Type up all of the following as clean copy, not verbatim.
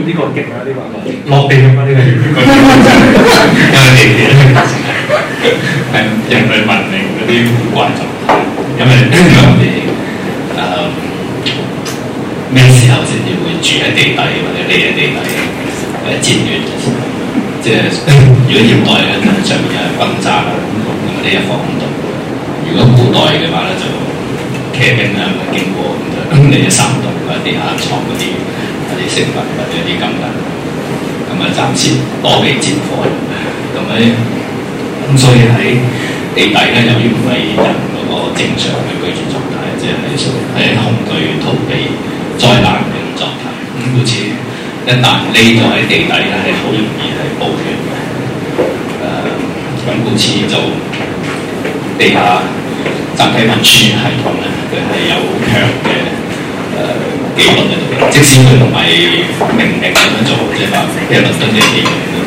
呢個勁啊！呢個落地獄啊！呢個係人類文明嗰啲古怪狀態，因為我哋咩時候先至會住喺地底或者匿喺地底戰亂嘅時候，即係如果現代咧就上面有轟炸啦，咁我哋一放唔到；如果古代嘅話咧就騎兵啦經過咁就匿喺山洞或者地下藏嗰啲食物或者啲金銀，咁啊暫時躲避戰火咁所以喺地底咧，由於唔係人嗰個正常嘅居住狀態，即係恐懼逃避災難嘅狀態。咁故此一旦匿咗喺地底咧，係好容易係暴亂嘅。咁故此就地下集體運輸系統咧，佢係有好強嘅紀律喺度。即使佢唔係命令咁樣做，即係話譬如倫敦地鐵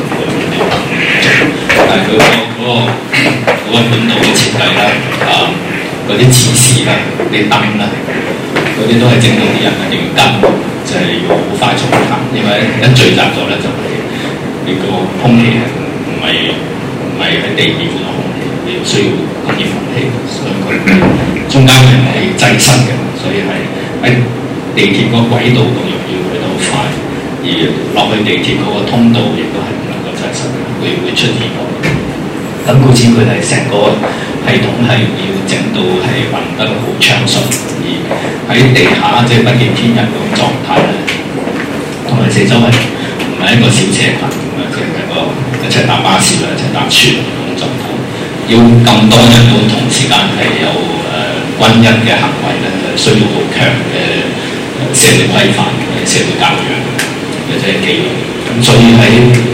但係佢嗰個管道嘅設計啦，嗰啲指示啦，啲燈啦，嗰啲都係整到啲人一定要跟，就係要好快速行，因為一聚集咗咧就係呢個空氣係唔係喺地面嗰個空氣，你要需要工業空氣，所以佢中間係擠塞嘅，所以係喺地鐵個軌道度要去得好快，而落去地鐵嗰個通道亦都係唔能夠擠塞嘅，會出現到。咁故此佢哋成個系統係要整到係運得好暢順，而喺地下即係不見天日嗰種狀態咧，同埋四周圍唔係一個小斜棚咁樣，即係一齊搭巴士啦，一齊搭船嗰種狀態。要咁多人都同時間係有軍人嘅行為咧，需要好強嘅社會規範、社會教養或者紀律。咁所以喺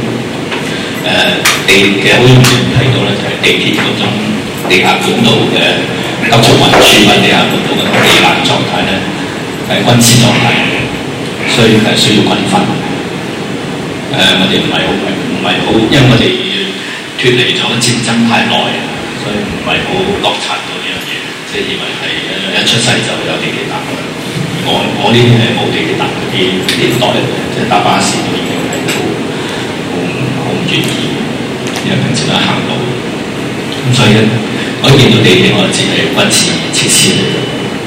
其實好容易睇到咧，就係地鐵嗰種地下管道嘅急速運輸或者地下管道嘅避難狀態咧，係軍事狀態，所以係需要軍訓。我哋唔係好，因為我哋脫離咗戰爭太耐，所以唔係好覺察到呢樣嘢，即係以為係一出世就有地鐵搭。我呢啲係冇地鐵搭嗰啲年代，即係搭巴士都已經係好唔願意，因為平時都係行路。咁所以咧，我一見到地鐵我就知係軍事設施嚟嘅，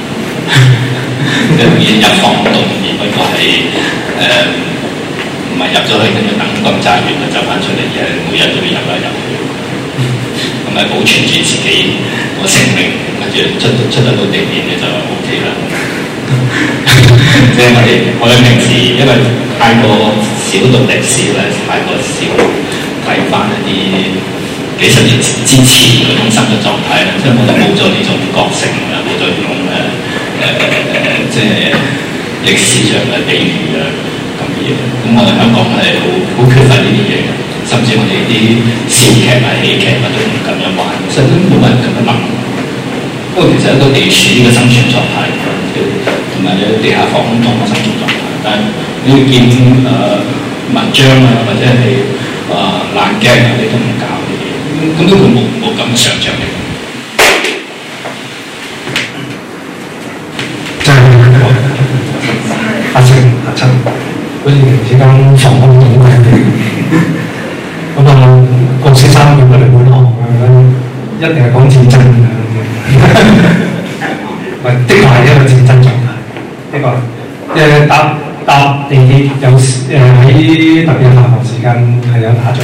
已經入房度，而不過係唔係入咗去跟住等轟炸完就走翻出嚟，而係每日都要入嚟入去，咁咪保存住自己個性命，跟住出得到地面嘅就 OK 啦。即係我哋平時因為太過少讀歷史咧，太過少睇翻一啲幾十年之前嗰種生活狀態咧，即係我哋冇咗呢種覺性啊，冇咗呢種即係歷史上嘅比喻啊咁嘅嘢。咁我哋香港係好缺乏呢啲嘢嘅，甚至我哋啲笑劇啊、喜劇啊都唔咁樣玩，甚至冇乜人咁樣諗。不過其實一個地鼠嘅生存狀態，同埋有地下防空洞嘅生存狀態，但係你要見文章啊，或者係爛鏡啊，你都唔搞呢啲嘢，咁都佢冇咁嘅想像力。 就係阿星阿親，好似平時間防空洞咁嘅，咁啊郭先生叫我哋本行一定係講戰爭嘅。唔係，的確係一個戰爭狀態。的確，搭地鐵有喺特別下課時間係有打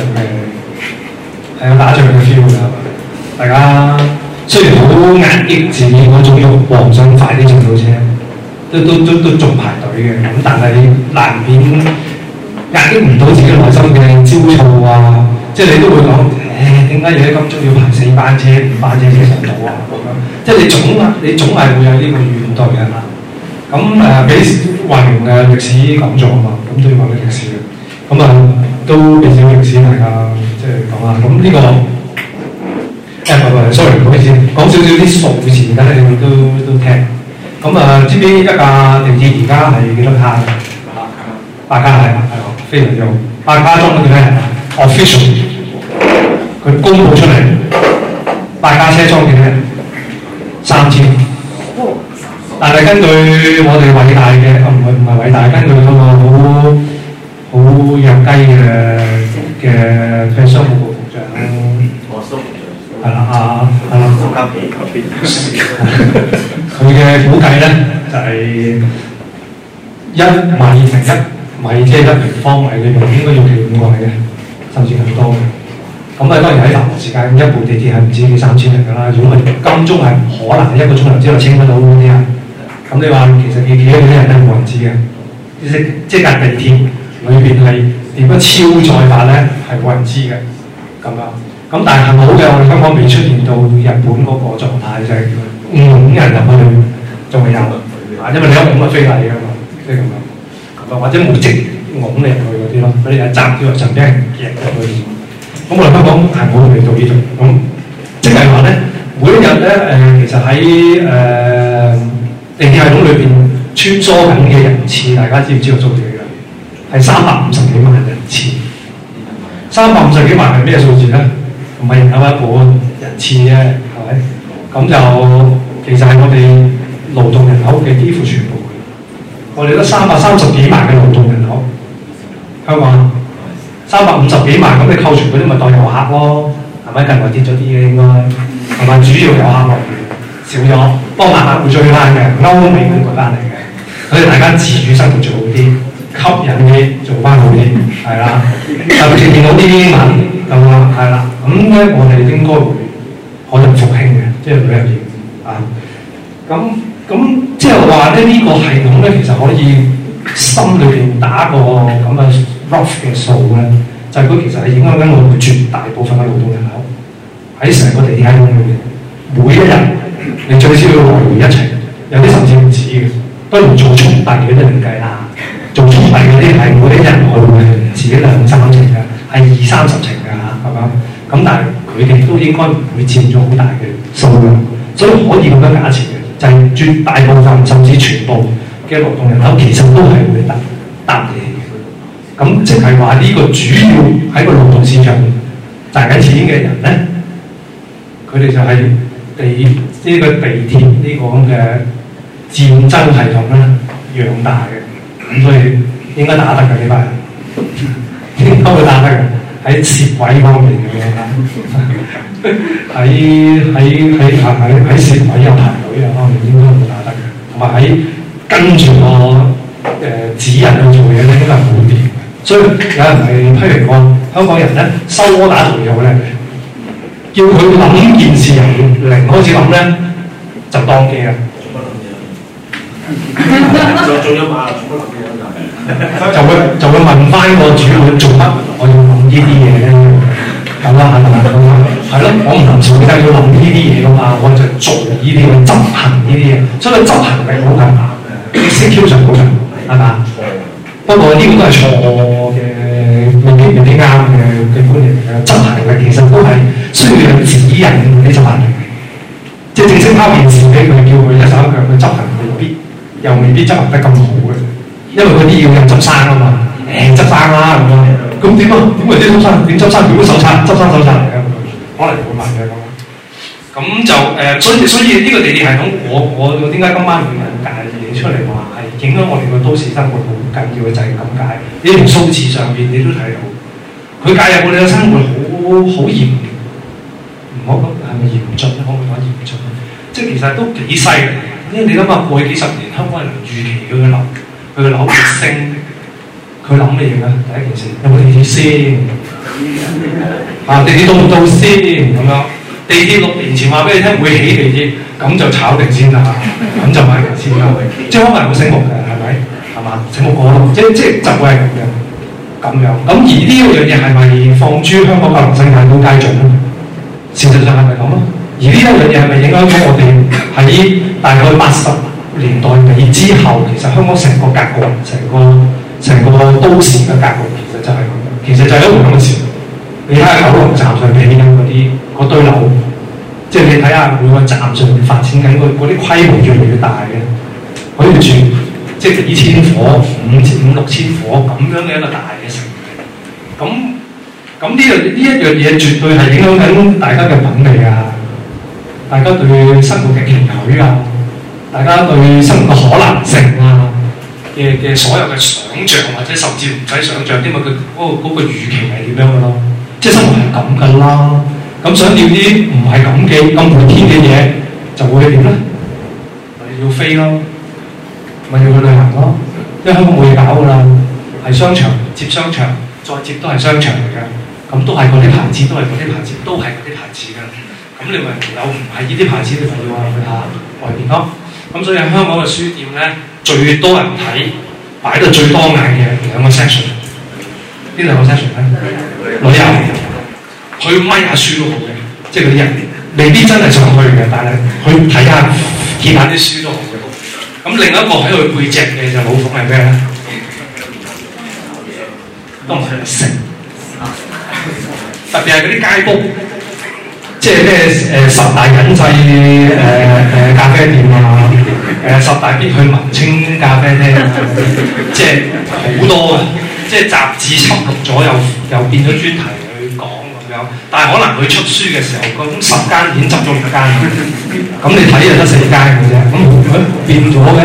仗嘅 feel 㗎。大家雖然好壓抑自己嗰種慾望，想快啲上到車，都仲排隊嘅。咁但係難免壓抑唔到自己內心嘅焦躁啊！即係你都會講。點解要喺金鐘要排4班車、5班車先上到啊？咁樣，即係你總係會有呢個怨懟嘅嘛。咁俾華榮嘅歷史講咗啊嘛，咁都要講啲歷史嘅。咁都俾少歷史大家即係講下。咁呢個sorry 唔好意思，講少少啲數字，大家你都聽。咁知唔知一架地鐵而家係幾多卡嘅？8卡係嘛？係非常之好。8卡裝咗幾多人啊 ？Official。佢公佈出嚟，8架車裝幾多人？3000。但係根據我哋偉大嘅，唔係偉大，根據嗰個好好弱雞嘅譬如商務局局長，係啦係啦，佢嘅估計咧就係1米乘1米，即係1平方米裏面應該要企5個人嘅，甚至更多嘅。咁啊，當然喺繁忙時間，一部地鐵係唔止2、3千人㗎啦。如果係金鐘係唔可能1個鐘頭之內清得到嗰啲人，咁你話其實幾多啲人都冇人知嘅。即係架地鐵裏邊係點樣超載法咧，係冇人知嘅咁樣。咁但係幸好嘅，我哋香港未出現到日本嗰個狀態，就係5人入去仲係有啊，因為你有5個非禮㗎嘛，即係咁樣。或者冇直拱你入去嗰啲咯，佢哋係閘叫就俾人夾入去。咁我哋香港係冇嚟到呢度，咁即係話咧，每一日咧其實喺地鐵系統裏邊穿梭緊嘅人次，大家知唔知道數字㗎？係350幾萬人次。350幾萬係咩數字咧？唔係人口一半人次啫，係咪？咁就其實係我哋勞動人口嘅幾乎全部。我哋得330幾萬嘅勞動人口，香港350幾萬，咁你扣除嗰啲咪當遊客咯，係咪？近來跌咗啲嘅應該，係咪？主要遊客落少咗，不過慢慢會追翻嘅，歐美會回翻嚟嘅，所以大家自主生活做好啲，吸引啲做翻好啲，係啦。特別見到啲英文咁啊，係啦，咁咧我哋應該會可能復興嘅，即係旅遊業啊，咁即係話咧，呢個系統咧，其實可以心裏邊打個咁嘅 rough 嘅數咧，就係佢其實係影響緊我哋絕大部分嘅勞動人口喺成個地鐵系統裏邊，每一日你最少要來回一程，有啲甚至唔止嘅，不如做速遞嗰啲另計啦。做速遞嗰啲係每一日去嘅，自己2、3程嘅，係20、30程嘅嚇，係嘛？咁但係佢哋都應該唔會佔咗好大嘅數量，所以可以咁樣假設嘅。就係絕大部分甚至全部嘅勞動人口其實都係會搭地鐵嘅，咁即係話呢個主要喺個勞動市場賺緊錢嘅人咧，佢哋就係呢個地鐵呢個咁嘅戰爭系統咧養大嘅，咁所以應該打得嘅呢班人，應該會打得嘅喺攝位方面咁樣啦。喺攝位有排隊啊方面應該會打得嘅，同埋喺跟住個指引去做嘢咧，應該係好啲。所以有人係批評過香港人咧收柯打做嘢好叻嘅，叫佢諗件事由0開始諗咧，就當機啦。 做咗嘛？做乜諗嘢就會問翻個主管做乜，我要諗呢啲嘢咧。咁啦，係咪？係咯，我唔臨時就要諗呢啲嘢噶嘛，我就做呢啲嘢，執行呢啲嘢，所以執行力好強，execution 好強，係嘛？不過呢個都係錯嘅，未必啱嘅觀念嚟嘅。執行力其實都係需要有指引啲執行力，即係正式拋件事俾佢，叫佢一手一腳去執行，又未必執行得咁好嘅，因為嗰啲要人執生啊嘛，執生啦咁樣。咁點啊？點為之執生？點執生？點會手冊？執生手冊嚟嘅，可能會問嘅咁。咁就所以呢個地鐵系統，我點解今晚會介意出嚟話係影響我哋個都市生活好緊要嘅就係咁解。呢條數字上邊你都睇到，佢介入我哋嘅生活好嚴，唔好講係咪嚴峻？可唔可以講嚴峻？即係其實都幾犀利。因為你諗下過去幾十年，香港人預期佢嘅樓會升。佢諗咩嘢咧？第一件事有冇地鐵先？地鐵到唔到先咁樣？地鐵6年前話俾你聽會起地鐵，咁就炒定先啦，咁就買定先啦。即係香港人好醒目嘅，係咪？係嘛？醒目過咯，即就會係咁樣。咁而呢樣嘢係咪放諸香港百年世界都皆準咧？事實上係咪咁咯？而呢一樣嘢係咪影響到我哋喺大概80年代尾之後，其實香港成個格局，成個都市嘅格局其實就係咁，其實就係一回咁嘅事。你睇下九龍站上面起緊嗰堆樓，即係你睇下每個站上面發展緊嗰啲規模越嚟越大嘅，可以住即係幾千伙、5、6千伙咁樣嘅一個大嘅城。咁呢一樣嘢絕對係影響緊大家嘅品味啊，大家對生活嘅期許啊，大家對生活嘅可能性啊嘅嘅所有嘅想像，或者甚至唔使想像添嘛，佢嗰個預期係點樣嘅咯？即係生活係咁㗎啦。咁想要啲唔係咁嘅咁滿天嘅嘢，就會點咧？咪要飛咯，咪要去旅行咯。因為香港冇嘢搞㗎啦，係商場接商場，再接都係商場嚟㗎。咁都係嗰啲牌子，都係嗰啲牌子，都係嗰啲牌子㗎。咁你咪有唔係呢啲牌子，你咪要去下外邊咯。咁所以喺香港嘅書店咧，最多人睇，擺到最多眼嘅兩個 section， 邊兩個 section 咧？旅遊，去咪下書都好嘅，即係嗰啲人未必真係想去嘅，但係去睇下、見下啲書都好嘅。咁另一個喺佢背脊嘅就老闆係咩咧？都唔係食，特別係嗰啲街鋪，即係咩十大隱製咖啡店啊，十大必去文青咖啡廳啊，即係好多啊！即係雜誌輯錄咗又變咗專題去講咁樣，但係可能佢出書嘅時候，咁10間已經執咗2間，咁你睇就得4間嘅啫，咁變咗嘅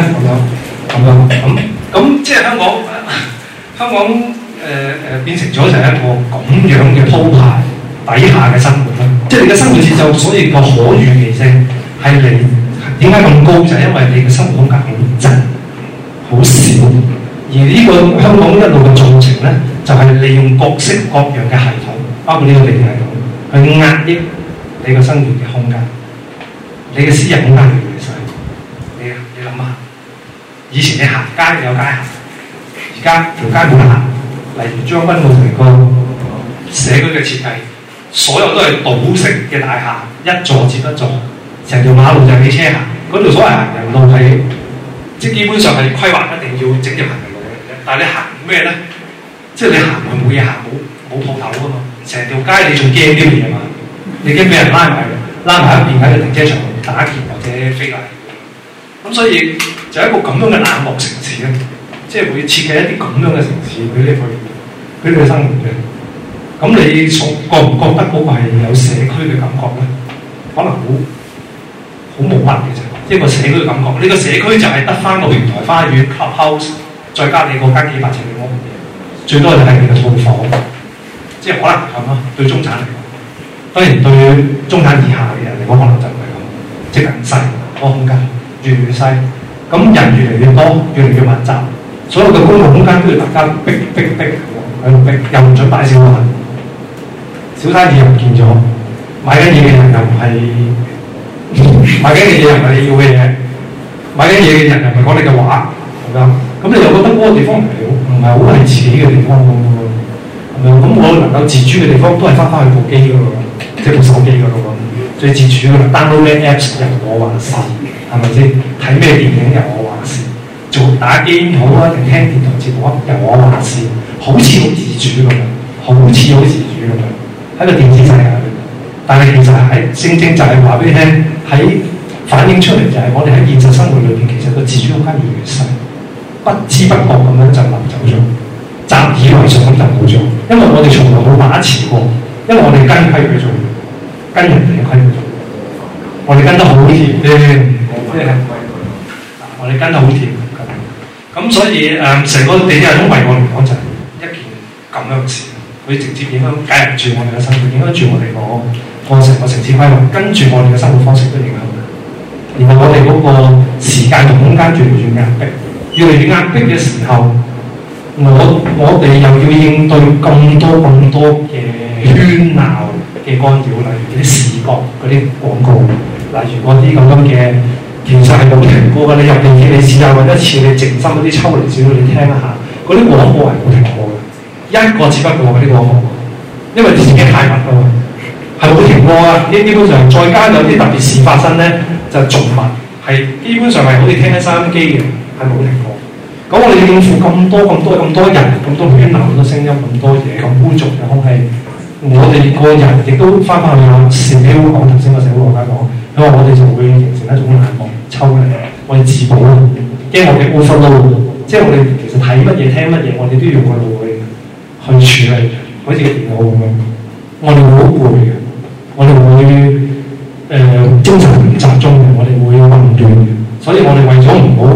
咁即係香港變成咗就係一個咁樣嘅鋪排底下嘅生活啦。即係你嘅生活節奏，所以個可預期性係嚟點解咁高？就係因為你嘅生活空間好窄、好少。而呢個香港一路嘅進程咧，就係利用各式各樣嘅系統，包括呢個地鐵系統，去壓抑你個生活嘅空間。你嘅私人空間越嚟越細。你諗下，以前你行街有街行，而家條街冇得行。例如將軍澳成個社區嘅設計，所有都係倒式嘅大廈，一座接一座，成條馬路就係俾車行。嗰條所謂行人路係，即係基本上係規劃一定要整條行人路嘅。但係你行咩咧？即係你行係冇嘢行，冇鋪頭㗎嘛。成條街你仲驚啲嘢嘛？你驚俾人拉埋一邊喺個停車場打劫或者飛嚟。咁所以就係一個咁樣嘅冷漠城市咧。即係會設計一啲咁樣嘅城市俾你去生活嘅。咁你覺唔覺得嗰個係有社區嘅感覺咧？可能好冇乜嘅啫，一個社區嘅感覺。呢個社區就係得翻個平台花園 clubhouse， 再加你嗰間幾百尺嘅屋，最多就係你嘅套房。即係可能係咁咯，對中產嚟講。當然對中產以下嘅人嚟講，可能就唔係咁，即係更細個空間，越嚟越細。咁人越嚟越多，越嚟越密集。所有嘅公共空間都要大家逼喺度逼，又唔準擺小販，小生意又唔見咗，買緊嘢嘅人又唔係買緊嘅嘢又唔係你要嘅嘢，買緊嘢嘅人又唔係講你嘅話咁樣，咁你又覺得嗰個地方唔係好係自己嘅地方咁樣，咁我能夠自主嘅地方都係翻去部機嗰度，即係部手機嗰度咁，最自主㗎啦 ，download 咩 apps 由我話事，係咪先？睇咩電影由我話事。做打機好啊，定聽電台節目啊，由我話事，好似好自主咁樣，好喺個電子世界裏面。但係其實係正正就係話俾你聽，喺反映出嚟就係我哋喺現實生活裏邊，其實個自主空間越嚟越細，不知不覺咁樣就流走咗，習以為常咁就冇咗。因為我哋從來冇把持過，因為我哋跟規矩做，跟人哋嘅規矩做，我哋跟得好貼嘅，即係我哋跟得好貼。咁所以成個地鐵系統為我嚟講就係一件咁樣嘅事，佢直接影響介入住我哋嘅生活，影響住我哋個成個城市規劃，跟住我哋嘅生活方式都影響。然後我哋嗰個時間同空間越嚟越壓迫，越嚟越壓迫嘅時候，我哋又要應對咁多嘅喧鬧嘅干擾，例如啲視覺嗰啲廣告，例如嗰啲咁樣嘅。其實係冇停過㗎，你入地鐵你試下揾一次，你靜心嗰啲抽離少少，你聽一下，嗰啲廣播係冇停過嘅，一個只不過嗰啲廣播，因為自己太密啦嘛，係冇停過啊！基本上再加有啲特別事發生咧，就仲密，係基本上係好似聽緊收音機嘅，係冇停過。咁我哋要應付咁多人、咁多喧鬧、咁多聲音、咁多嘢、咁污濁嘅空氣，我哋個人亦都翻返去社會講頭先個社會學家講，因為我哋就會形成一種冷漠。抽離，我哋自保啦，驚我哋 overload， 即係我哋其實睇乜嘢聽乜嘢，我哋都要用個腦去處理，好似個電腦咁樣。我哋會好攰嘅，我哋會精神唔集中嘅，我哋會混亂嘅。所以我哋為咗唔好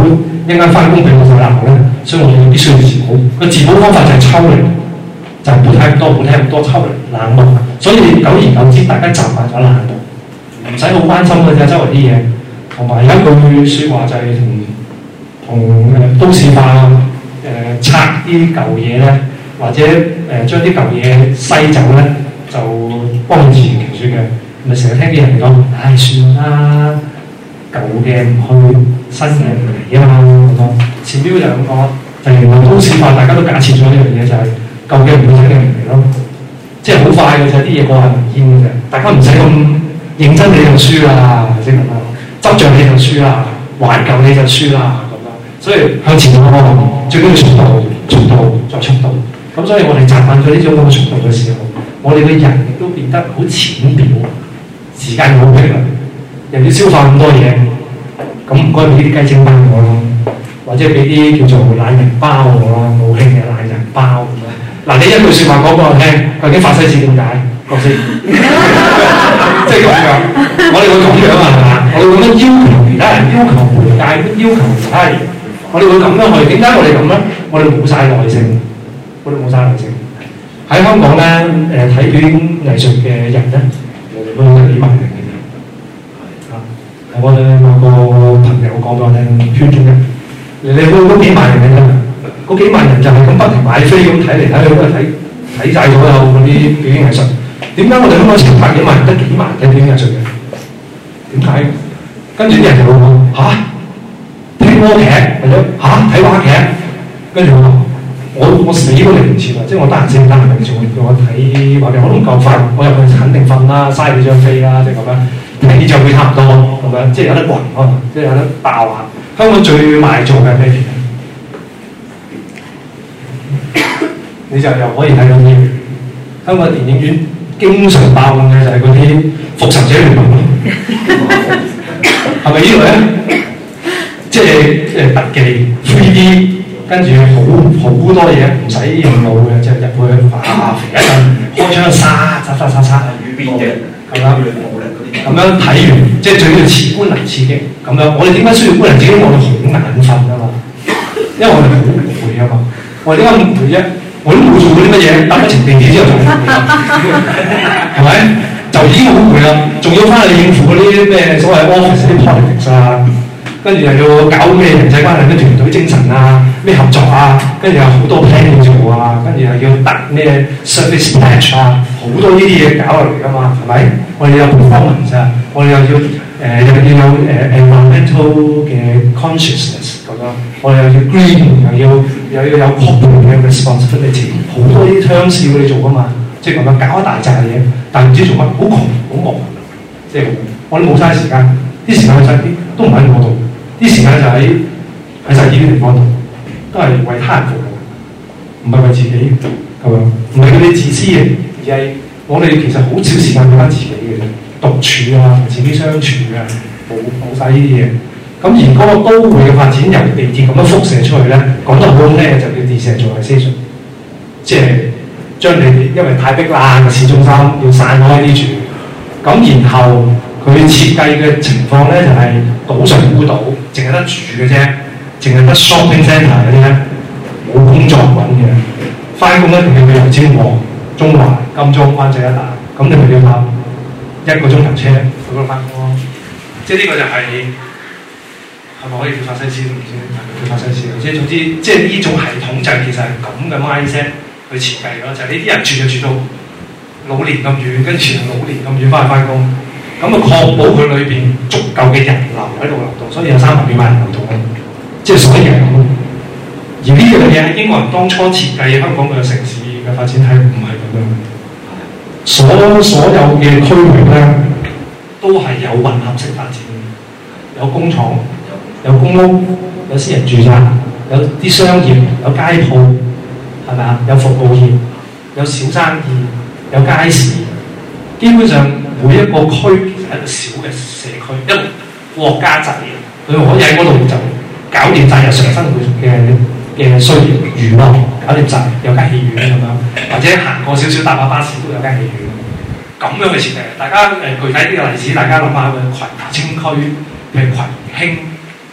一間翻工俾我鬧咧，所以我哋必須要自保。個自保方法就係抽離，就唔好睇咁多，唔好聽咁多，抽離冷漠。所以久而久之，大家習慣咗冷漠，唔使好關心嘅啫，周圍啲嘢。同埋有一句説話就係同都市化拆啲舊嘢咧，或者將啲舊嘢篩走咧，就幫佢自圓其説嘅。咪成日聽啲人講，唉算啦，舊嘅唔去，新嘅唔嚟啊嘛咁樣。前邊就咁講，就原來都市化，大家都假設咗一樣嘢，就係舊嘅唔去，新嘅唔嚟咯。即係好快嘅啫，啲嘢過眼雲煙嘅啫。大家唔使咁認真你就輸啦，即係咁樣。執着你就輸啦，懷舊你就輸啦咁樣。所以向前嗰個最緊要速度，速度再速度。咁所以我哋習慣咗呢種咁嘅速度嘅時候，我哋嘅人亦都變得好淺表。時間好迫啦，又要消化咁多嘢，咁唔該俾啲雞精包我咯，或者俾啲叫做懶人包我咯，好興嘅懶人包咁樣。嗱，你一句説話講俾我聽，究竟法西斯點解？講先，即係咁樣，我哋會咁樣啊，係嘛？我哋會咁樣要求其他人，要求媒介，要求其他人，我哋會咁樣去。點解我哋咁咧？我哋冇晒耐性，我哋冇晒耐性。喺香港咧，睇表演藝術嘅人咧。都係幾萬人嘅啫，我哋某個朋友講俾我聽，圈中人，你嗰幾萬人嘅啫，嗰幾萬人就係咁不停買飛咁睇嚟睇去都係睇曬所有嗰啲表演藝術。點解我哋香港成百幾萬人得幾萬睇表演藝術嘅？點解？跟住啲人就會講嚇，聽歌劇或者嚇睇話劇，跟住我死都嚟唔切啦！即係我得閒先得閒嚟做，叫我睇話劇我都唔夠瞓，我入去肯定瞓啦，嘥幾張飛啦，即係咁樣。睇演唱會差唔多咁樣，即係有得暈可能，即係有得爆下。香港最賣座嘅咩片？你就又可以睇到啲香港電影院經常爆嘅就係嗰啲復仇者聯盟咯，係咪呢度咧？即係特技 3D。跟住好多嘢唔使用腦嘅，就入去肥一陣，開槍殺雨邊嘅咁樣，咁樣睇完，即係最要觀能刺激咁樣。我哋點解需要觀能刺激？我哋好眼瞓啊嘛，因為我哋好攰啊嘛。我哋點解咁攰啫？我都冇做過啲乜嘢，搭一程地鐵之後就好攰啦，係咪？就已經好攰啦，仲要翻去應付嗰啲咩所謂 office 啲 politics 啊。跟住又要搞咩人際關係、咩團隊精神啊、咩合作啊，跟住有好多 plan 要做啊，跟住又要達咩 service patch 啊，好多呢啲嘢搞落嚟噶嘛，係咪？我哋有 performance 啊，我哋又要有environmental 嘅 consciousness 咁樣，我哋又要 green，又要有 corporate 嘅 responsibility， 好多呢啲 terms 要你做噶嘛，即係咁樣搞一大扎嘢，但係唔知做乜，好窮好忙，即係我哋冇嘥時間，啲時間去曬啲都唔喺我度。啲時間就喺晒呢啲地方度，都係為他人服務，唔係為自己咁樣，唔係佢哋自私嘅，而係我哋其實好少時間俾翻自己嘅啫，獨處啊，同自己相處啊，冇晒呢啲嘢。咁而嗰個都會嘅發展由地鐵咁樣輻射出去咧，講得好聽就叫 decentralization，即係將你因為太逼啦個市中心要散開啲住，咁然後。佢設計嘅情況咧就係島上孤島，淨係得住嘅啫，淨係得 shopping centre 嗰啲咧，冇工作揾嘅。翻工一定要去油尖旺、中環、金鐘、灣仔一帶，咁你咪要搭1個鐘頭車去嗰度翻工咯。即係呢個就係咪可以叫法西斯都唔知，係咪叫法西斯？即係總之，即係呢種系統就係其實係咁嘅 mindset 去設計咯，就係呢啲人住就住到老年咁遠，跟住老年咁遠翻工。咁啊，確保佢裏邊足夠嘅人流喺度流動，所以有300幾萬人流動咯。即係所有人咁。而呢樣嘢喺英國人當初設計香港嘅城市嘅發展係唔係咁樣？所有嘅區域咧，都係有混合式發展，有工廠、有公屋、有私人住宅、有啲商業、有街鋪，係咪啊？有服務業、有小生意、有街市，基本上。每一個區其實係一個小嘅社區，一個國家制，佢可以喺嗰度就搞掂晒日常生活嘅需要，娛樂搞掂晒，有間戲院咁樣，或者行過少少搭下巴士都有間戲院，咁樣嘅設計。大家具體啲嘅例子，大家諗下嘅葵青區，譬如葵興，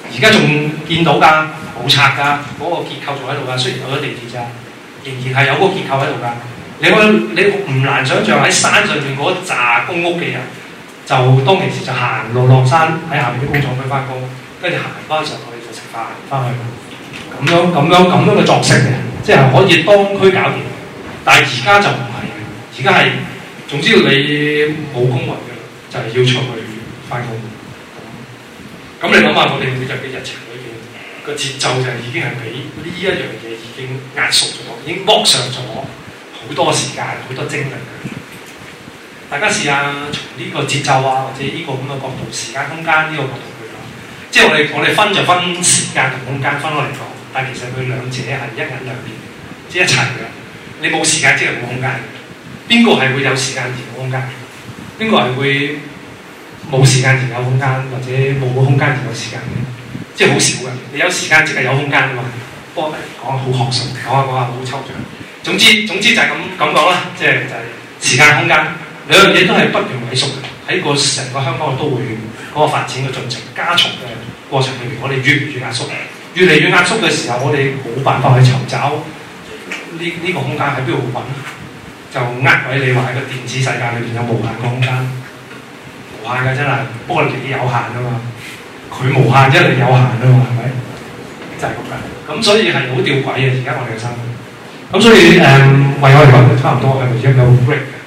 而家仲見到㗎，冇拆㗎，嗰、個結構仲喺度㗎。雖然有咗地鐵咋，仍然係有嗰個結構喺度㗎。你唔難想像喺山上面嗰紮公屋嘅人，就當其時就行路落山喺下邊啲工廠區翻工，跟住行翻上去就食飯翻去，咁樣嘅作息嘅，即係可以當區搞掂。但係而家就唔係嘅，而家係總之你冇工運嘅，就係、要出去翻工。咁你諗下，我哋每日嘅日程裏邊個節奏就已經係俾呢一樣嘢已經壓縮咗，已經剝削咗好多時間、好多精力。大家試下從呢個節奏啊，或者呢個咁嘅角度、時間空間呢個角度去講，即係我哋分就分時間同空間分開嚟講，但係其實佢兩者係一銀兩面，即係一齊嘅。你冇時間即係冇空間。邊個係會有時間而冇空間？邊個係會冇時間而有空間，或者冇空間而有時間嘅？即係好少嘅。你有時間即係有空間㗎嘛？不過講好學術，講下好抽象。總之就係咁講啦，即係就係時間空間兩樣嘢都係不斷萎縮嘅。喺個成個香港都會嗰個發展嘅進程加速嘅過程裏面，我哋越嚟越壓縮，越嚟越壓縮嘅時候，我哋冇辦法去尋找呢個空間喺邊度揾，就呃鬼你話喺個電子世界裏邊有無限個空間，無限嘅真係，不過你有限啊嘛，佢無限啫，你有限啊嘛，係咪？就係咁㗎。咁所以係好吊詭嘅，而家我哋嘅生活。咁所以為我嚟講，差唔多係咪而家有 break？